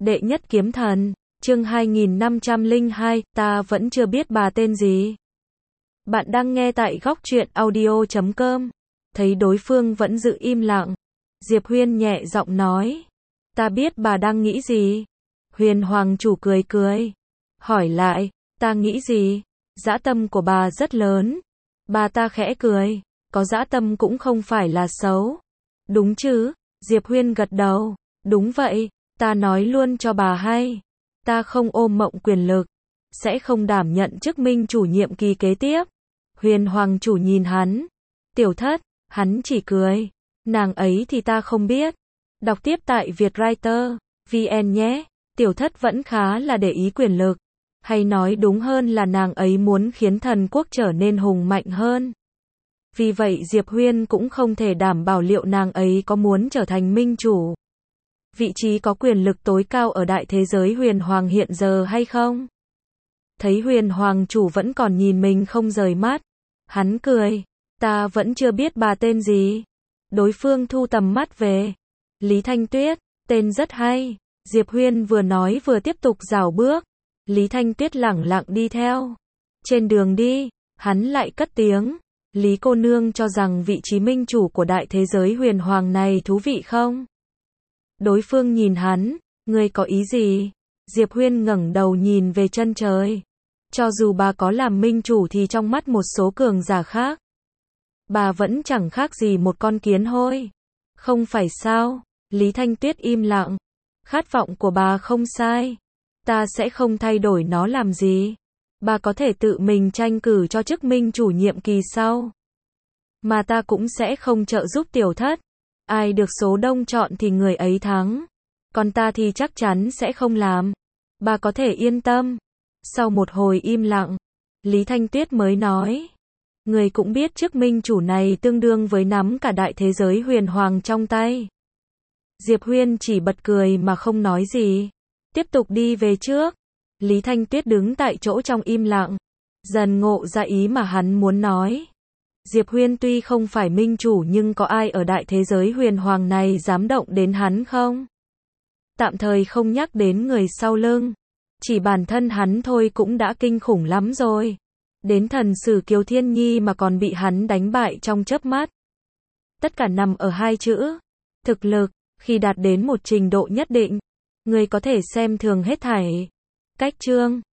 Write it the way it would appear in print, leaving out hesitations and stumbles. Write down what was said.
Đệ nhất kiếm thần, chương 2502, ta vẫn chưa biết bà tên gì. Bạn đang nghe tại góc truyện audio.com. Thấy đối phương vẫn giữ im lặng, Diệp Huyên nhẹ giọng nói. Ta biết bà đang nghĩ gì. Huyền Hoàng chủ cười cười. Hỏi lại, ta nghĩ gì? Dã tâm của bà rất lớn. Bà ta khẽ cười. Có dã tâm cũng không phải là xấu. Đúng chứ? Diệp Huyên gật đầu. Đúng vậy. Ta nói luôn cho bà hay, ta không ôm mộng quyền lực, sẽ không đảm nhận chức minh chủ nhiệm kỳ kế tiếp. Huyền Hoàng chủ nhìn hắn. Tiểu thất, hắn chỉ cười. Nàng ấy thì ta không biết. Đọc tiếp tại Vietwriter VN nhé. Tiểu thất vẫn khá là để ý quyền lực. Hay nói đúng hơn là nàng ấy muốn khiến thần quốc trở nên hùng mạnh hơn. Vì vậy Diệp Huyên cũng không thể đảm bảo liệu nàng ấy có muốn trở thành minh chủ, vị trí có quyền lực tối cao ở đại thế giới Huyền Hoàng hiện giờ hay không. Thấy Huyền Hoàng chủ vẫn còn nhìn mình không rời mắt, hắn cười. Ta vẫn chưa biết bà tên gì. Đối phương thu tầm mắt về. Lý Thanh Tuyết, tên rất hay. Diệp Huyên vừa nói vừa tiếp tục rảo bước. Lý Thanh Tuyết lẳng lặng đi theo. Trên đường đi, hắn lại cất tiếng. Lý cô nương cho rằng vị trí minh chủ của đại thế giới Huyền Hoàng này thú vị không? Đối phương nhìn hắn, ngươi có ý gì? Diệp Huyên ngẩng đầu nhìn về chân trời. Cho dù bà có làm minh chủ thì trong mắt một số cường giả khác, bà vẫn chẳng khác gì một con kiến hôi. Không phải sao? Lý Thanh Tuyết im lặng. Khát vọng của bà không sai. Ta sẽ không thay đổi nó làm gì. Bà có thể tự mình tranh cử cho chức minh chủ nhiệm kỳ sau. Mà ta cũng sẽ không trợ giúp tiểu thất. Ai được số đông chọn thì người ấy thắng. Còn ta thì chắc chắn sẽ không làm. Bà có thể yên tâm. Sau một hồi im lặng, Lý Thanh Tuyết mới nói. Người cũng biết chức minh chủ này tương đương với nắm cả đại thế giới Huyền Hoàng trong tay. Diệp Huyên chỉ bật cười mà không nói gì. Tiếp tục đi về trước. Lý Thanh Tuyết đứng tại chỗ trong im lặng. Dần ngộ ra ý mà hắn muốn nói. Diệp Huyên tuy không phải minh chủ nhưng có ai ở đại thế giới Huyền Hoàng này dám động đến hắn không? Tạm thời không nhắc đến người sau lưng. Chỉ bản thân hắn thôi cũng đã kinh khủng lắm rồi. Đến thần sử Kiều Thiên Nhi mà còn bị hắn đánh bại trong chớp mắt. Tất cả nằm ở hai chữ. Thực lực, khi đạt đến một trình độ nhất định, người có thể xem thường hết thảy. Cách chương